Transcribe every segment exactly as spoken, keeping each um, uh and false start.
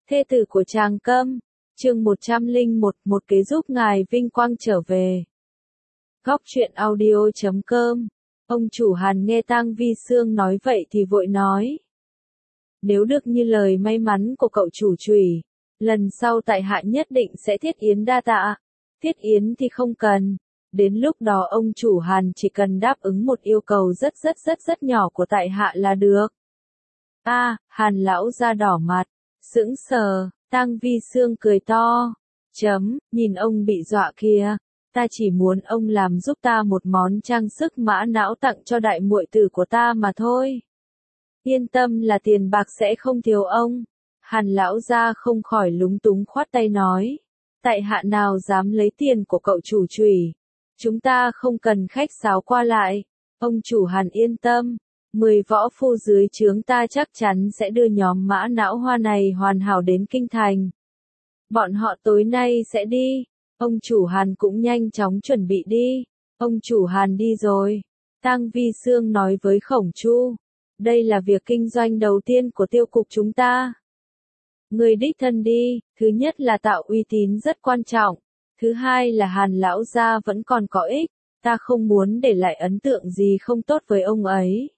Thê tử của Tràng Câm, chương một trăm lẻ một, một kế giúp ngài vinh quang trở về. Góc truyện audio chấm com. Ông chủ Hàn nghe Tang Vi Sương nói vậy thì vội nói. Nếu được như lời may mắn của cậu chủ chủy, lần sau tại hạ nhất định sẽ thiết yến đa tạ. Thiết yến thì không cần. Đến lúc đó ông chủ Hàn chỉ cần đáp ứng một yêu cầu rất rất rất rất nhỏ của tại hạ là được. A, à, Hàn lão ra đỏ mặt, sững sờ, Tang Vi Sương cười to. Chấm, nhìn ông bị dọa kìa. Ta chỉ muốn ông làm giúp ta một món trang sức mã não tặng cho đại muội tử của ta mà thôi. Yên tâm là tiền bạc sẽ không thiếu ông. Hàn lão gia không khỏi lúng túng khoát tay nói. Tại hạ nào dám lấy tiền của cậu chủ chủy. Chúng ta không cần khách sáo qua lại. Ông chủ Hàn yên tâm. Mười võ phu dưới trướng ta chắc chắn sẽ đưa nhóm mã não hoa này hoàn hảo đến kinh thành. Bọn họ tối nay sẽ đi. Ông chủ Hàn cũng nhanh chóng chuẩn bị đi. Ông chủ Hàn đi rồi. Tang Vi Sương nói với Khổng Chu. Đây là việc kinh doanh đầu tiên của tiêu cục chúng ta. Người đích thân đi, thứ nhất là tạo uy tín rất quan trọng. Thứ hai là Hàn lão gia vẫn còn có ích. Ta không muốn để lại ấn tượng gì không tốt với ông ấy.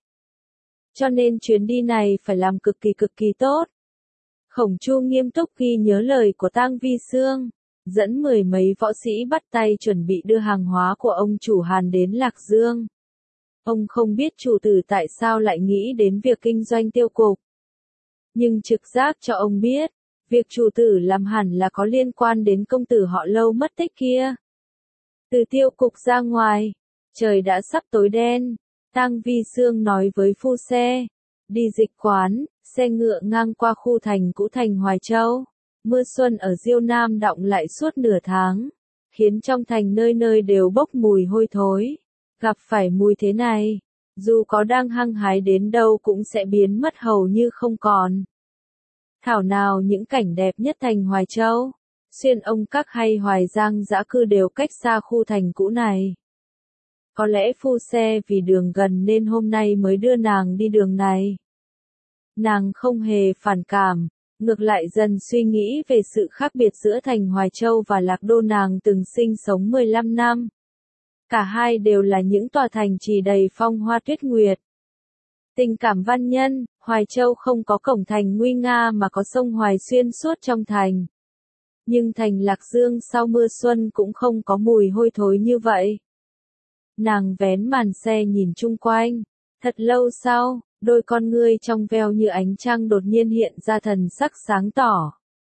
Cho nên chuyến đi này phải làm cực kỳ cực kỳ tốt. Khổng Chu nghiêm túc ghi nhớ lời của Tang Vi Sương, dẫn mười mấy võ sĩ bắt tay chuẩn bị đưa hàng hóa của ông chủ Hàn đến Lạc Dương. Ông không biết chủ tử tại sao lại nghĩ đến việc kinh doanh tiêu cục. Nhưng trực giác cho ông biết, việc chủ tử làm hẳn là có liên quan đến công tử họ Lâu mất tích kia. Từ tiêu cục ra ngoài, trời đã sắp tối đen. Tang Vi Sương nói với phu xe, đi dịch quán, xe ngựa ngang qua khu thành cũ thành Hoài Châu. Mưa xuân ở Diêu Nam đọng lại suốt nửa tháng, khiến trong thành nơi nơi đều bốc mùi hôi thối. Gặp phải mùi thế này, dù có đang hăng hái đến đâu cũng sẽ biến mất hầu như không còn. Thảo nào những cảnh đẹp nhất thành Hoài Châu, Xuyên Ông Các hay Hoài Giang dã cư đều cách xa khu thành cũ này. Có lẽ phu xe vì đường gần nên hôm nay mới đưa nàng đi đường này. Nàng không hề phản cảm, ngược lại dần suy nghĩ về sự khác biệt giữa thành Hoài Châu và Lạc Đô nàng từng sinh sống mười lăm năm. Cả hai đều là những tòa thành trì đầy phong hoa tuyết nguyệt. Tình cảm văn nhân, Hoài Châu không có cổng thành nguy nga mà có sông Hoài xuyên suốt trong thành. Nhưng thành Lạc Dương sau mưa xuân cũng không có mùi hôi thối như vậy. Nàng vén màn xe nhìn chung quanh. Thật lâu sau, đôi con ngươi trong veo như ánh trăng đột nhiên hiện ra thần sắc sáng tỏ.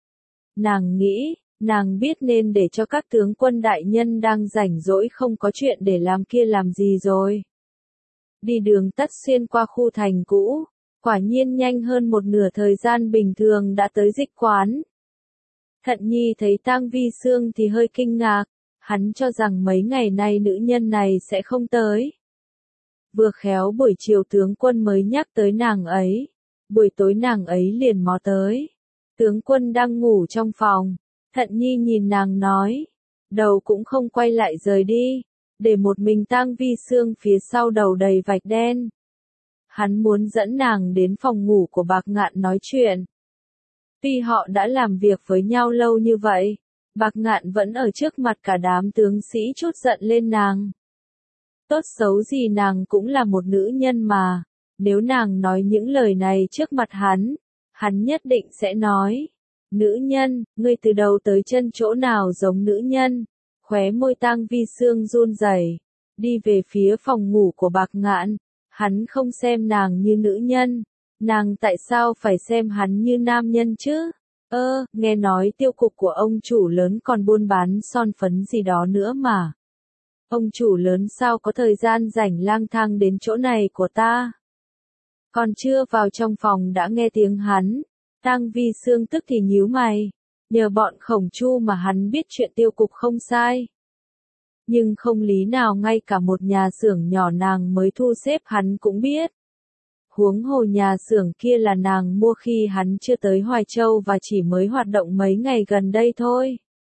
Nàng nghĩ, nàng biết nên để cho các tướng quân đại nhân đang rảnh rỗi không có chuyện để làm kia làm gì rồi. Đi đường tắt xuyên qua khu thành cũ, quả nhiên nhanh hơn một nửa thời gian bình thường đã tới dịch quán. Thận Nhi thấy Tang Vi Sương thì hơi kinh ngạc. Hắn cho rằng mấy ngày nay nữ nhân này sẽ không tới. Vừa khéo buổi chiều tướng quân mới nhắc tới nàng ấy. Buổi tối nàng ấy liền mò tới. Tướng quân đang ngủ trong phòng. Thận Nhi nhìn nàng nói. Đầu cũng không quay lại rời đi. Để một mình Tang Vi Sương phía sau đầu đầy vạch đen. Hắn muốn dẫn nàng đến phòng ngủ của Bạc Ngạn nói chuyện. Tuy họ đã làm việc với nhau lâu như vậy. Bạc Ngạn vẫn ở trước mặt cả đám tướng sĩ chút giận lên nàng. Tốt xấu gì nàng cũng là một nữ nhân mà. Nếu nàng nói những lời này trước mặt hắn, hắn nhất định sẽ nói. Nữ nhân, ngươi từ đầu tới chân chỗ nào giống nữ nhân. Khóe môi Tang Vi Sương run rẩy, đi về phía phòng ngủ của Bạc Ngạn. Hắn không xem nàng như nữ nhân. Nàng tại sao phải xem hắn như nam nhân chứ? Ơ, nghe nói tiêu cục của ông chủ lớn còn buôn bán son phấn gì đó nữa mà. Ông chủ lớn sao có thời gian rảnh lang thang đến chỗ này của ta? Còn chưa vào trong phòng đã nghe tiếng hắn. Tang Vi Sương tức thì nhíu mày. Nhờ bọn Khổng Chu mà hắn biết chuyện tiêu cục không sai. Nhưng không lý nào ngay cả một nhà xưởng nhỏ nàng mới thu xếp hắn cũng biết. Huống hồ nhà xưởng kia là nàng mua khi hắn chưa tới Hoài Châu và chỉ mới hoạt động mấy ngày gần đây thôi.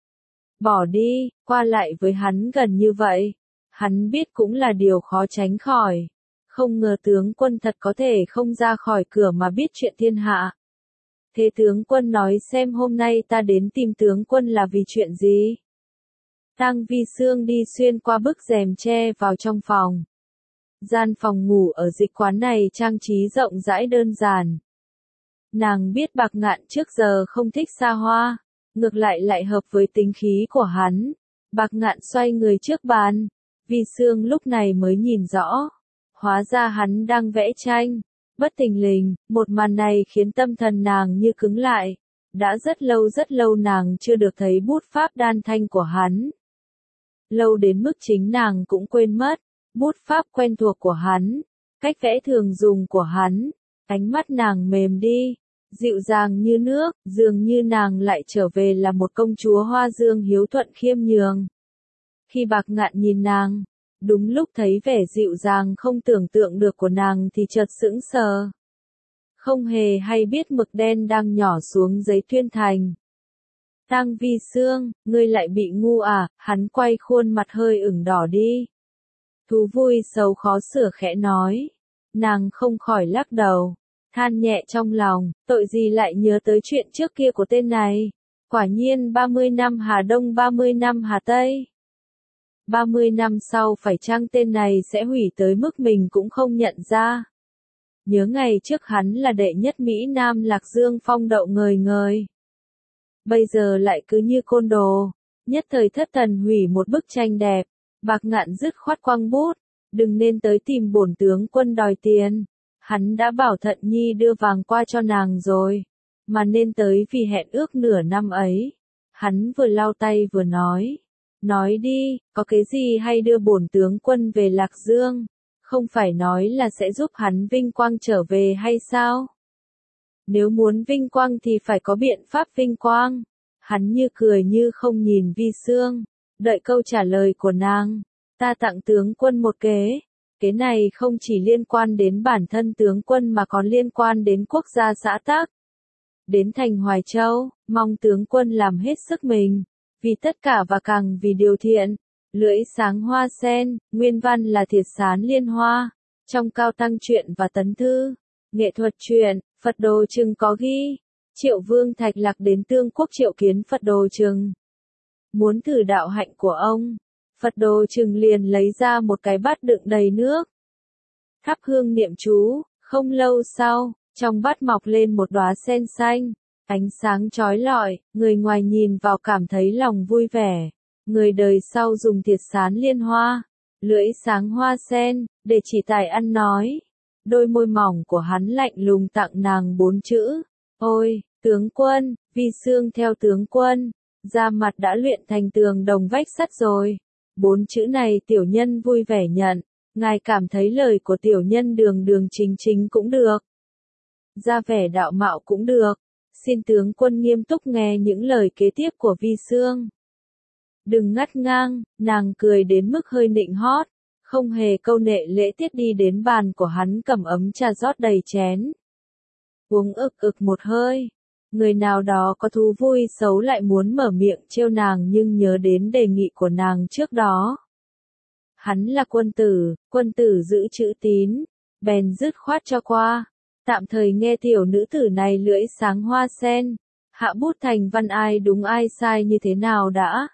Bỏ đi, qua lại với hắn gần như vậy. Hắn biết cũng là điều khó tránh khỏi. Không ngờ tướng quân thật có thể không ra khỏi cửa mà biết chuyện thiên hạ. Thế tướng quân nói xem hôm nay ta đến tìm tướng quân là vì chuyện gì? Tang Vi Sương đi xuyên qua bức rèm tre vào trong phòng. Gian phòng ngủ ở dịch quán này trang trí rộng rãi đơn giản. Nàng biết Bạc Ngạn trước giờ không thích xa hoa, ngược lại lại hợp với tính khí của hắn. Bạc Ngạn xoay người trước bàn, Vi Sương lúc này mới nhìn rõ. Hóa ra hắn đang vẽ tranh. Bất thình lình, một màn này khiến tâm thần nàng như cứng lại. Đã rất lâu rất lâu nàng chưa được thấy bút pháp đan thanh của hắn. Lâu đến mức chính nàng cũng quên mất. Bút pháp quen thuộc của hắn, cách vẽ thường dùng của hắn, ánh mắt nàng mềm đi, dịu dàng như nước, dường như nàng lại trở về là một công chúa hoa dương hiếu thuận khiêm nhường. Khi Bạc Ngạn nhìn nàng, đúng lúc thấy vẻ dịu dàng không tưởng tượng được của nàng thì chợt sững sờ. Không hề hay biết mực đen đang nhỏ xuống giấy tuyên thành. Tang Vi Sương, ngươi lại bị ngu à? Hắn quay khuôn mặt hơi ửng đỏ đi. Thú vui xấu khó sửa khẽ nói. Nàng không khỏi lắc đầu, than nhẹ trong lòng, tội gì lại nhớ tới chuyện trước kia của tên này. Quả nhiên ba mươi năm Hà Đông ba mươi năm Hà Tây. ba mươi năm sau phải chăng tên này sẽ hủy tới mức mình cũng không nhận ra. Nhớ ngày trước hắn là đệ nhất Mỹ Nam Lạc Dương phong đậu ngời ngời. Bây giờ lại cứ như côn đồ, nhất thời thất thần hủy một bức tranh đẹp. Bạc Ngạn dứt khoát quăng bút, đừng nên tới tìm bổn tướng quân đòi tiền. Hắn đã bảo Thận Nhi đưa vàng qua cho nàng rồi, mà nên tới vì hẹn ước nửa năm ấy. Hắn vừa lau tay vừa nói, nói đi, có cái gì hay đưa bổn tướng quân về Lạc Dương, không phải nói là sẽ giúp hắn vinh quang trở về hay sao? Nếu muốn vinh quang thì phải có biện pháp vinh quang. Hắn như cười như không nhìn Vi Sương. Đợi câu trả lời của nàng, ta tặng tướng quân một kế. Kế này không chỉ liên quan đến bản thân tướng quân mà còn liên quan đến quốc gia xã tắc. Đến thành Hoài Châu, mong tướng quân làm hết sức mình, vì tất cả và càng vì điều thiện. Lưỡi sáng hoa sen, nguyên văn là Thiệt Sán Liên Hoa. Trong Cao Tăng truyện và Tấn Thư, nghệ thuật truyện, Phật Đồ Trừng có ghi. Triệu Vương Thạch Lạc đến Tương Quốc triệu kiến Phật Đồ Trừng. Muốn thử đạo hạnh của ông, Phật Đồ Trừng liền lấy ra một cái bát đựng đầy nước. Thắp hương niệm chú, không lâu sau, trong bát mọc lên một đóa sen xanh, ánh sáng chói lọi, người ngoài nhìn vào cảm thấy lòng vui vẻ. Người đời sau dùng Thiệt Sán Liên Hoa, lưỡi sáng hoa sen, để chỉ tài ăn nói. Đôi môi mỏng của hắn lạnh lùng tặng nàng bốn chữ. Ôi, tướng quân, Vi Sương theo tướng quân. Da mặt đã luyện thành tường đồng vách sắt rồi. Bốn chữ này tiểu nhân vui vẻ nhận. Ngài cảm thấy lời của tiểu nhân đường đường chính chính cũng được. Ra vẻ đạo mạo cũng được. Xin tướng quân nghiêm túc nghe những lời kế tiếp của Vi Sương. Đừng ngắt ngang, nàng cười đến mức hơi nịnh hót. Không hề câu nệ lễ tiết đi đến bàn của hắn cầm ấm trà rót đầy chén. Uống ực ực một hơi. Người nào đó có thú vui xấu lại muốn mở miệng trêu nàng nhưng nhớ đến đề nghị của nàng trước đó. Hắn là quân tử, quân tử giữ chữ tín, bèn dứt khoát cho qua. Tạm thời nghe tiểu nữ tử này lưỡi sáng hoa sen, hạ bút thành văn ai đúng ai sai như thế nào đã.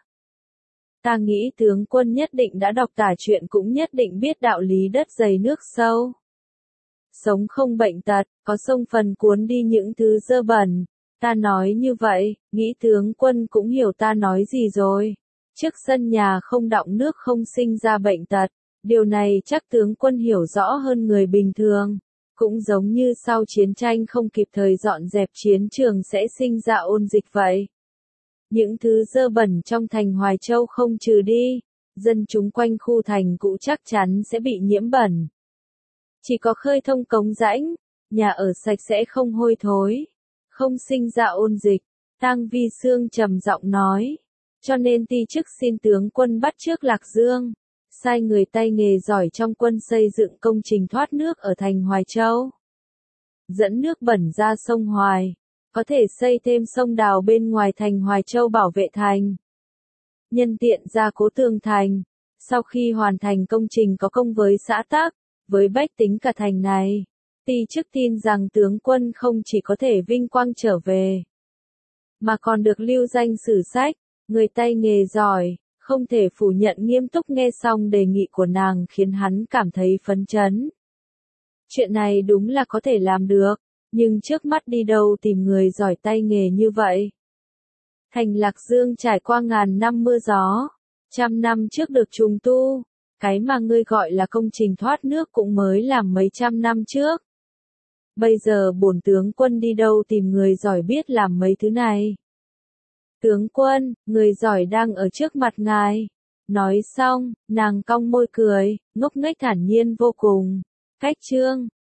Ta nghĩ tướng quân nhất định đã đọc tả truyện cũng nhất định biết đạo lý đất dày nước sâu. Sống không bệnh tật, có sông phần cuốn đi những thứ dơ bẩn. Ta nói như vậy, nghĩ tướng quân cũng hiểu ta nói gì rồi. Trước sân nhà không đọng nước không sinh ra bệnh tật. Điều này chắc tướng quân hiểu rõ hơn người bình thường. Cũng giống như sau chiến tranh không kịp thời dọn dẹp chiến trường sẽ sinh ra ôn dịch vậy. Những thứ dơ bẩn trong thành Hoài Châu không trừ đi, dân chúng quanh khu thành cũ chắc chắn sẽ bị nhiễm bẩn. Chỉ có khơi thông cống rãnh, nhà ở sạch sẽ không hôi thối, không sinh ra ôn dịch. Tang Vi Sương trầm giọng nói, cho nên ti chức xin tướng quân bắt chước Lạc Dương, sai người tay nghề giỏi trong quân xây dựng công trình thoát nước ở thành Hoài Châu. Dẫn nước bẩn ra sông Hoài, có thể xây thêm sông đào bên ngoài thành Hoài Châu bảo vệ thành. Nhân tiện gia cố tường thành, sau khi hoàn thành công trình có công với xã tắc, với bách tính cả thành này. ti chức tin rằng tướng quân không chỉ có thể vinh quang trở về, mà còn được lưu danh sử sách, người tay nghề giỏi, không thể phủ nhận. Nghiêm túc nghe xong đề nghị của nàng khiến hắn cảm thấy phấn chấn. Chuyện này đúng là có thể làm được, nhưng trước mắt đi đâu tìm người giỏi tay nghề như vậy? Thành Lạc Dương trải qua ngàn năm mưa gió, trăm năm trước được trùng tu, cái mà ngươi gọi là công trình thoát nước cũng mới làm mấy trăm năm trước. Bây giờ bổn tướng quân đi đâu tìm người giỏi biết làm mấy thứ này? Tướng quân, người giỏi đang ở trước mặt ngài. Nói xong, nàng cong môi cười, ngốc nghếch thản nhiên vô cùng. Cách chương